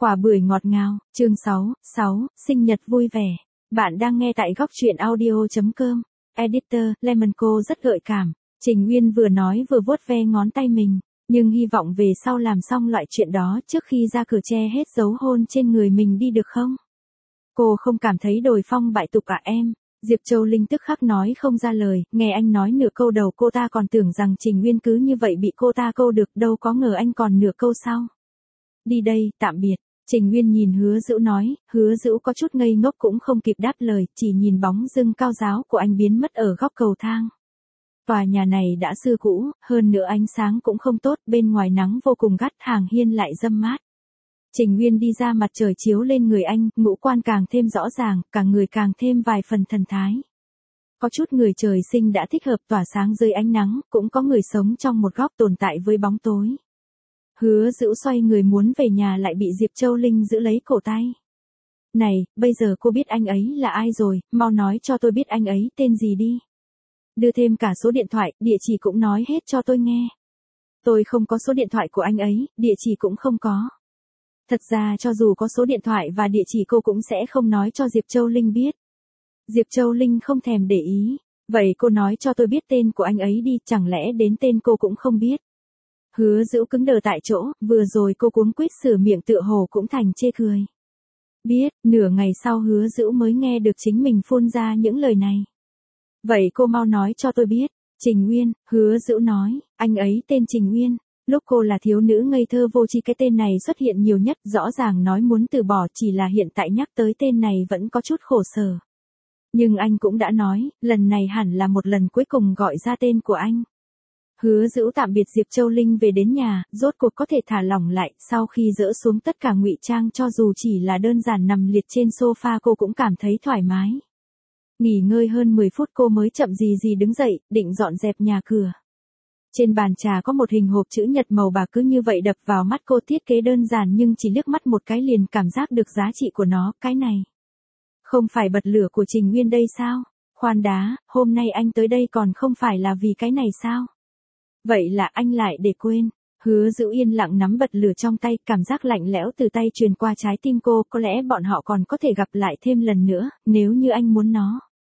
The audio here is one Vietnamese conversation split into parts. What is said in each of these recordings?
Quả bưởi ngọt ngào, chương 6, sinh nhật vui vẻ. Bạn đang nghe tại góc truyện audio.com. Editor, Lemon cô rất gợi cảm. Trình Uyên vừa nói vừa vuốt ve ngón tay mình, nhưng hy vọng về sau làm xong loại chuyện đó trước khi ra cửa che hết dấu hôn trên người mình đi được không? Cô không cảm thấy đồi phong bại tục à em? Diệp Châu Linh tức khắc nói không ra lời, nghe anh nói nửa câu đầu cô ta còn tưởng rằng Trình Uyên cứ như vậy bị cô ta câu được, đâu có ngờ anh còn nửa câu sau. Đi đây, tạm biệt. Trình Uyên nhìn Hứa Dữu nói, Hứa Dữu có chút ngây ngốc cũng không kịp đáp lời, chỉ nhìn bóng dưng cao ráo của anh biến mất ở góc cầu thang. Tòa nhà này đã xưa cũ, hơn nữa ánh sáng cũng không tốt, bên ngoài nắng vô cùng gắt, hàng hiên lại râm mát. Trình Uyên đi ra, mặt trời chiếu lên người anh, ngũ quan càng thêm rõ ràng, cả người càng thêm vài phần thần thái. Có chút người trời sinh đã thích hợp tỏa sáng dưới ánh nắng, cũng có người sống trong một góc tồn tại với bóng tối. Hứa Dữu xoay người muốn về nhà lại bị Diệp Châu Linh giữ lấy cổ tay. Này, bây giờ cô biết anh ấy là ai rồi, mau nói cho tôi biết anh ấy tên gì đi. Đưa thêm cả số điện thoại, địa chỉ cũng nói hết cho tôi nghe. Tôi không có số điện thoại của anh ấy, địa chỉ cũng không có. Thật ra cho dù có số điện thoại và địa chỉ cô cũng sẽ không nói cho Diệp Châu Linh biết. Diệp Châu Linh không thèm để ý. Vậy cô nói cho tôi biết tên của anh ấy đi, chẳng lẽ đến tên cô cũng không biết. Hứa Dữu cứng đờ tại chỗ, vừa rồi cô cuống quýt sửa miệng tựa hồ cũng thành chê cười. Biết, nửa ngày sau Hứa Dữu mới nghe được chính mình phun ra những lời này. Vậy cô mau nói cho tôi biết. Trình Uyên, Hứa Dữu nói, anh ấy tên Trình Uyên. Lúc cô là thiếu nữ ngây thơ vô tri cái tên này xuất hiện nhiều nhất, rõ ràng nói muốn từ bỏ, chỉ là hiện tại nhắc tới tên này vẫn có chút khổ sở. Nhưng anh cũng đã nói, lần này hẳn là một lần cuối cùng gọi ra tên của anh. Hứa Dữu tạm biệt Diệp Châu Linh về đến nhà, rốt cuộc có thể thả lỏng lại, sau khi dỡ xuống tất cả ngụy trang, cho dù chỉ là đơn giản nằm liệt trên sofa cô cũng cảm thấy thoải mái. Nghỉ ngơi hơn 10 phút cô mới chậm gì gì đứng dậy, định dọn dẹp nhà cửa. Trên bàn trà có một hình hộp chữ nhật màu bạc cứ như vậy đập vào mắt cô, thiết kế đơn giản nhưng chỉ liếc mắt một cái liền cảm giác được giá trị của nó, cái này. Không phải bật lửa của Trình Nguyên đây sao? Khoan đã, hôm nay anh tới đây còn không phải là vì cái này sao? Vậy là anh lại để quên. Hứa Dữu yên lặng nắm bật lửa trong tay, cảm giác lạnh lẽo từ tay truyền qua trái tim cô, có lẽ bọn họ còn có thể gặp lại thêm lần nữa, nếu như anh muốn nó.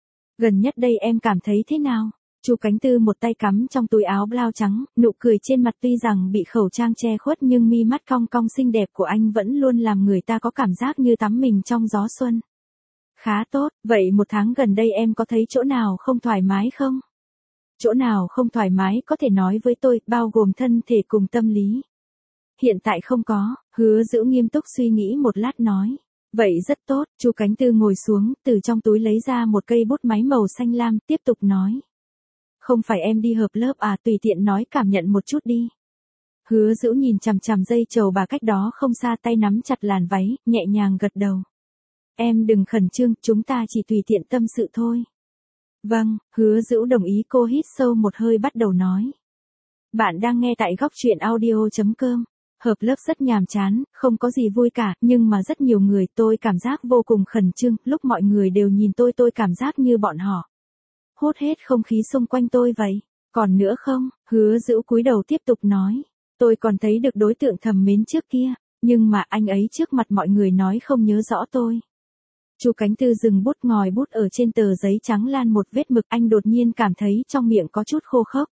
Gần nhất đây em cảm thấy thế nào? Chu Cánh Tư một tay cắm trong túi áo blau trắng, nụ cười trên mặt tuy rằng bị khẩu trang che khuất nhưng mi mắt cong cong xinh đẹp của anh vẫn luôn làm người ta có cảm giác như tắm mình trong gió xuân. Khá tốt, vậy một tháng gần đây em có thấy chỗ nào không thoải mái không? Chỗ nào không thoải mái có thể nói với tôi, bao gồm thân thể cùng tâm lý. Hiện tại không có, Hứa Dữu nghiêm túc suy nghĩ một lát nói. Vậy rất tốt, Chu Cánh Tư ngồi xuống, từ trong túi lấy ra một cây bút máy màu xanh lam, tiếp tục nói. Không phải em đi hợp lớp à, tùy tiện nói cảm nhận một chút đi. Hứa Dữu nhìn chằm chằm dây trầu bà cách đó không xa, tay nắm chặt làn váy, nhẹ nhàng gật đầu. Em đừng khẩn trương, chúng ta chỉ tùy tiện tâm sự thôi. Vâng, Hứa Dữu đồng ý. Cô hít sâu một hơi bắt đầu nói. Bạn đang nghe tại góc truyện audio.com. Hợp lớp rất nhàm chán, không có gì vui cả, nhưng mà rất nhiều người, tôi cảm giác vô cùng khẩn trương, lúc mọi người đều nhìn tôi cảm giác như bọn họ hút hết không khí xung quanh tôi vậy. Còn nữa không? Hứa Dữu cúi đầu tiếp tục nói. Tôi còn thấy được đối tượng thầm mến trước kia, nhưng mà anh ấy trước mặt mọi người nói không nhớ rõ tôi. Chu Cánh Tư dừng bút, ngòi bút ở trên tờ giấy trắng lan một vết mực, anh đột nhiên cảm thấy trong miệng có chút khô khốc.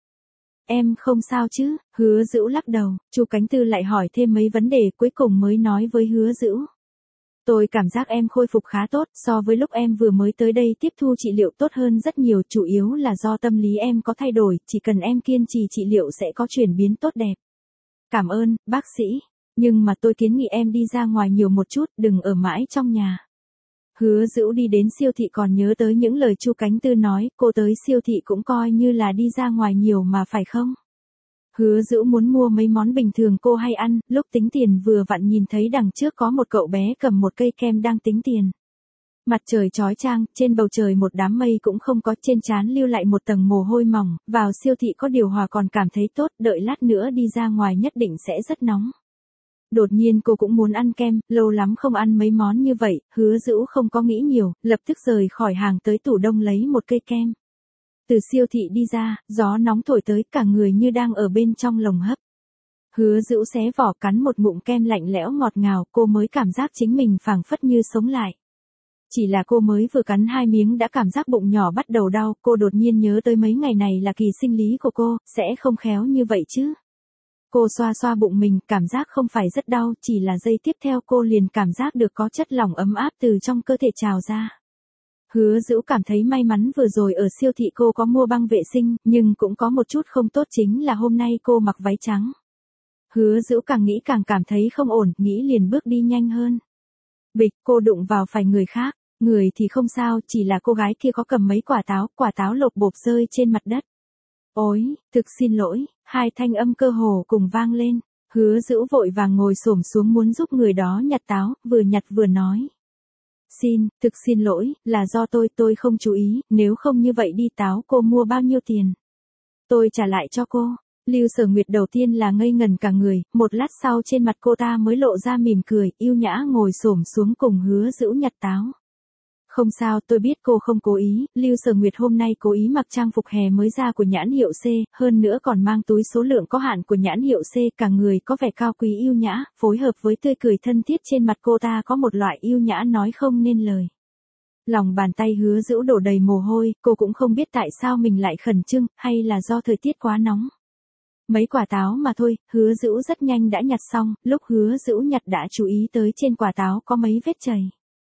Em không sao chứ? Hứa Dữu lắc đầu. Chu Cánh Tư lại hỏi thêm mấy vấn đề, cuối cùng mới nói với Hứa Dữu. Tôi cảm giác em khôi phục khá tốt, so với lúc em vừa mới tới đây tiếp thu trị liệu tốt hơn rất nhiều, chủ yếu là do tâm lý em có thay đổi, chỉ cần em kiên trì trị liệu sẽ có chuyển biến tốt đẹp. Cảm ơn, bác sĩ. Nhưng mà tôi kiến nghị em đi ra ngoài nhiều một chút, đừng ở mãi trong nhà. Hứa Dữu đi đến siêu thị còn nhớ tới những lời Chu Cánh Tư nói, cô tới siêu thị cũng coi như là đi ra ngoài nhiều mà phải không? Hứa Dữu muốn mua mấy món bình thường cô hay ăn, lúc tính tiền vừa vặn nhìn thấy đằng trước có một cậu bé cầm một cây kem đang tính tiền. Mặt trời chói chang, trên bầu trời một đám mây cũng không có, trên trán lưu lại một tầng mồ hôi mỏng, vào siêu thị có điều hòa còn cảm thấy tốt, đợi lát nữa đi ra ngoài nhất định sẽ rất nóng. Đột nhiên cô cũng muốn ăn kem, lâu lắm không ăn mấy món như vậy, Hứa Dữu không có nghĩ nhiều, lập tức rời khỏi hàng tới tủ đông lấy một cây kem. Từ siêu thị đi ra, gió nóng thổi tới, cả người như đang ở bên trong lồng hấp. Hứa Dữu xé vỏ cắn một ngụm kem lạnh lẽo ngọt ngào, cô mới cảm giác chính mình phảng phất như sống lại. Chỉ là cô mới vừa cắn 2 miếng đã cảm giác bụng nhỏ bắt đầu đau, cô đột nhiên nhớ tới mấy ngày này là kỳ sinh lý của cô, sẽ không khéo như vậy chứ. Cô xoa xoa bụng mình, cảm giác không phải rất đau, chỉ là giây tiếp theo cô liền cảm giác được có chất lỏng ấm áp từ trong cơ thể trào ra. Hứa Dữu cảm thấy may mắn vừa rồi ở siêu thị cô có mua băng vệ sinh, nhưng cũng có một chút không tốt chính là hôm nay cô mặc váy trắng. Hứa Dữu càng nghĩ càng cảm thấy không ổn, nghĩ liền bước đi nhanh hơn. Bịch, cô đụng vào phải người khác, người thì không sao, chỉ là cô gái kia có cầm mấy quả táo lột bộp rơi trên mặt đất. Ôi, thực xin lỗi, hai thanh âm cơ hồ cùng vang lên. Hứa Dữu vội vàng ngồi xổm xuống muốn giúp người đó nhặt táo, vừa nhặt vừa nói. Thực xin lỗi, là do tôi không chú ý, nếu không như vậy đi táo cô mua bao nhiêu tiền? Tôi trả lại cho cô. Lưu Sở Nguyệt đầu tiên là ngây ngần cả người, một lát sau trên mặt cô ta mới lộ ra mỉm cười, yêu nhã ngồi xổm xuống cùng Hứa Dữu nhặt táo. Không sao, tôi biết cô không cố ý, Lưu Sở Nguyệt hôm nay cố ý mặc trang phục hè mới ra của nhãn hiệu C, hơn nữa còn mang túi số lượng có hạn của nhãn hiệu C, cả người có vẻ cao quý yêu nhã, phối hợp với tươi cười thân thiết trên mặt cô ta có một loại yêu nhã nói không nên lời. Lòng bàn tay Hứa Dữu đổ đầy mồ hôi, cô cũng không biết tại sao mình lại khẩn trương, hay là do thời tiết quá nóng. Mấy quả táo mà thôi, Hứa Dữu rất nhanh đã nhặt xong, lúc Hứa Dữu nhặt đã chú ý tới trên quả táo có mấy vết chảy.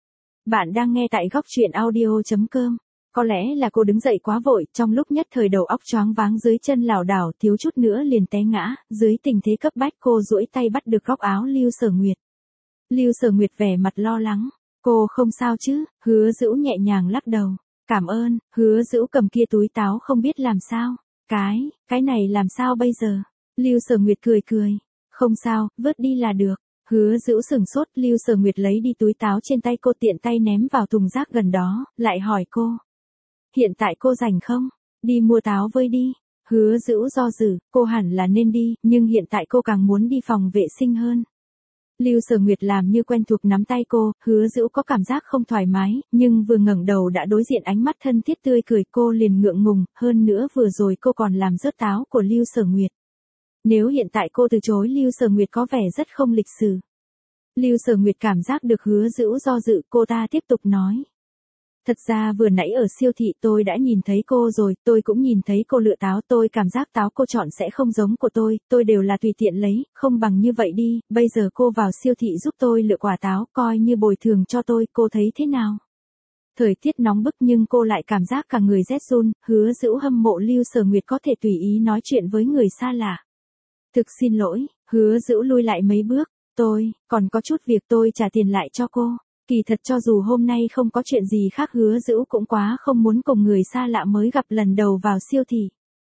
Bạn đang nghe tại góc truyện audio.com. Có lẽ là cô đứng dậy quá vội, trong lúc nhất thời đầu óc choáng váng dưới chân lảo đảo, thiếu chút nữa liền té ngã, dưới tình thế cấp bách cô duỗi tay bắt được góc áo Lưu Sở Nguyệt. Lưu Sở Nguyệt vẻ mặt lo lắng, cô không sao chứ? Hứa Dữu nhẹ nhàng lắc đầu. Cảm ơn. Hứa Dữu cầm kia túi táo không biết làm sao. Cái này làm sao bây giờ? Lưu Sở Nguyệt cười cười. Không sao, vớt đi là được. Hứa Dữu sửng sốt, Lưu Sở Nguyệt lấy đi túi táo trên tay cô tiện tay ném vào thùng rác gần đó, lại hỏi cô. Hiện tại cô rảnh không? Đi mua táo với đi. Hứa Dữu do dự, cô hẳn là nên đi, nhưng hiện tại cô càng muốn đi phòng vệ sinh hơn. Lưu Sở Nguyệt làm như quen thuộc nắm tay cô, Hứa Dữu có cảm giác không thoải mái, nhưng vừa ngẩng đầu đã đối diện ánh mắt thân thiết tươi cười cô liền ngượng ngùng, hơn nữa vừa rồi cô còn làm rớt táo của Lưu Sở Nguyệt. Nếu hiện tại cô từ chối Lưu Sở Nguyệt có vẻ rất không lịch sự. Lưu Sở Nguyệt cảm giác được Hứa Dữu do dự, cô ta tiếp tục nói. Thật ra vừa nãy ở siêu thị tôi đã nhìn thấy cô rồi, tôi cũng nhìn thấy cô lựa táo, tôi cảm giác táo cô chọn sẽ không giống của tôi đều là tùy tiện lấy, không bằng như vậy đi, bây giờ cô vào siêu thị giúp tôi lựa quả táo, coi như bồi thường cho tôi, cô thấy thế nào? Thời tiết nóng bức nhưng cô lại cảm giác cả người rét run, Hứa Dữu hâm mộ Lưu Sở Nguyệt có thể tùy ý nói chuyện với người xa lạ. Thực xin lỗi, Hứa Dữu lui lại mấy bước, tôi còn có chút việc tôi trả tiền lại cho cô. Kỳ thật cho dù hôm nay không có chuyện gì khác Hứa Dữu cũng quá không muốn cùng người xa lạ mới gặp lần đầu vào siêu thị.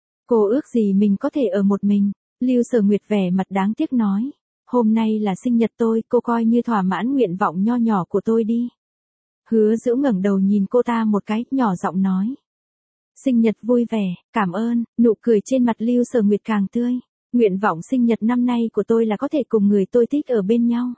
Cô ước gì mình có thể ở một mình, Lưu Sở Nguyệt vẻ mặt đáng tiếc nói. Hôm nay là sinh nhật tôi, cô coi như thỏa mãn nguyện vọng nho nhỏ của tôi đi. Hứa Dữu ngẩng đầu nhìn cô ta một cái, nhỏ giọng nói. Sinh nhật vui vẻ, cảm ơn, nụ cười trên mặt Lưu Sở Nguyệt càng tươi. Nguyện vọng sinh nhật năm nay của tôi là có thể cùng người tôi thích ở bên nhau.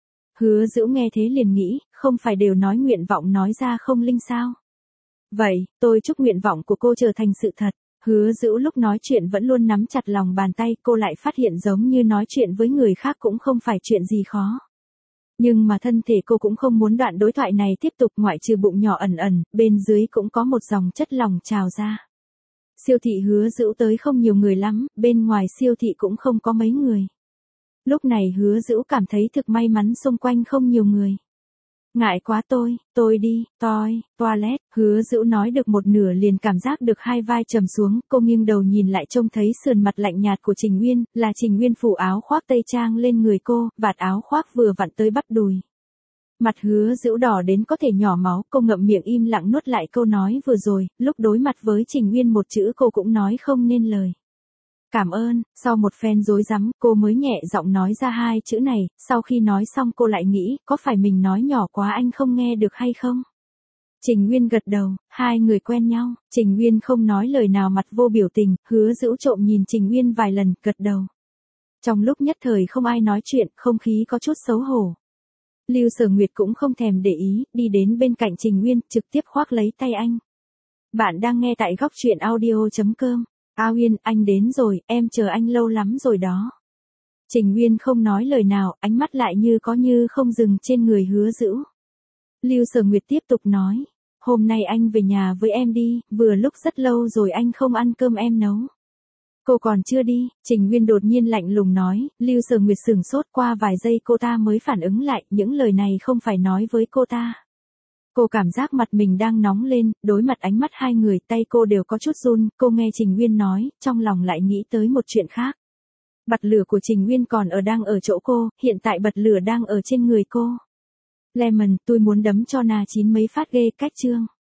Hứa Dữu nghe thế liền nghĩ, không phải đều nói nguyện vọng nói ra không linh sao? Vậy, tôi chúc nguyện vọng của cô trở thành sự thật. Hứa Dữu lúc nói chuyện vẫn luôn nắm chặt lòng bàn tay, cô lại phát hiện giống như nói chuyện với người khác cũng không phải chuyện gì khó. Nhưng mà thân thể cô cũng không muốn đoạn đối thoại này tiếp tục, ngoại trừ bụng nhỏ ẩn ẩn, bên dưới cũng có một dòng chất lỏng trào ra. Siêu thị Hứa Dữu tới không nhiều người lắm, bên ngoài siêu thị cũng không có mấy người. Lúc này Hứa Dữu cảm thấy thực may mắn xung quanh không nhiều người. Ngại quá tôi đi, toilet, Hứa Dữu nói được một nửa liền cảm giác được hai vai trầm xuống, cô nghiêng đầu nhìn lại trông thấy sườn mặt lạnh nhạt của Trình Nguyên, là Trình Nguyên phủ áo khoác tây trang lên người cô, vạt áo khoác vừa vặn tới bắp đùi. Mặt Hứa Dữu đỏ đến có thể nhỏ máu, cô ngậm miệng im lặng nuốt lại câu nói vừa rồi, lúc đối mặt với Trình Nguyên một chữ cô cũng nói không nên lời. Cảm ơn, sau một phen rối rắm, cô mới nhẹ giọng nói ra hai chữ này, sau khi nói xong cô lại nghĩ, có phải mình nói nhỏ quá anh không nghe được hay không? Trình Nguyên gật đầu, hai người quen nhau, Trình Nguyên không nói lời nào mặt vô biểu tình, Hứa Dữu trộm nhìn Trình Nguyên vài lần, gật đầu. Trong lúc nhất thời không ai nói chuyện, không khí có chút xấu hổ. Lưu Sở Nguyệt cũng không thèm để ý, đi đến bên cạnh Trình Nguyên, trực tiếp khoác lấy tay anh. Bạn đang nghe tại góc truyện audio.com. A Uyên, anh đến rồi, em chờ anh lâu lắm rồi đó. Trình Uyên không nói lời nào, ánh mắt lại như có như không dừng trên người Hứa Dữu. Lưu Sở Nguyệt tiếp tục nói, hôm nay anh về nhà với em đi, vừa lúc rất lâu rồi anh không ăn cơm em nấu. Cô còn chưa đi, Trình Uyên đột nhiên lạnh lùng nói, Lưu Sở Nguyệt sửng sốt, qua vài giây cô ta mới phản ứng lại, những lời này không phải nói với cô ta. Cô cảm giác mặt mình đang nóng lên, đối mặt ánh mắt hai người, tay cô đều có chút run, cô nghe Trình Uyên nói, trong lòng lại nghĩ tới một chuyện khác. Bật lửa của Trình Uyên còn đang ở chỗ cô, hiện tại bật lửa đang ở trên người cô. Lemon, tôi muốn đấm cho Na Chín mấy phát ghê cách chương.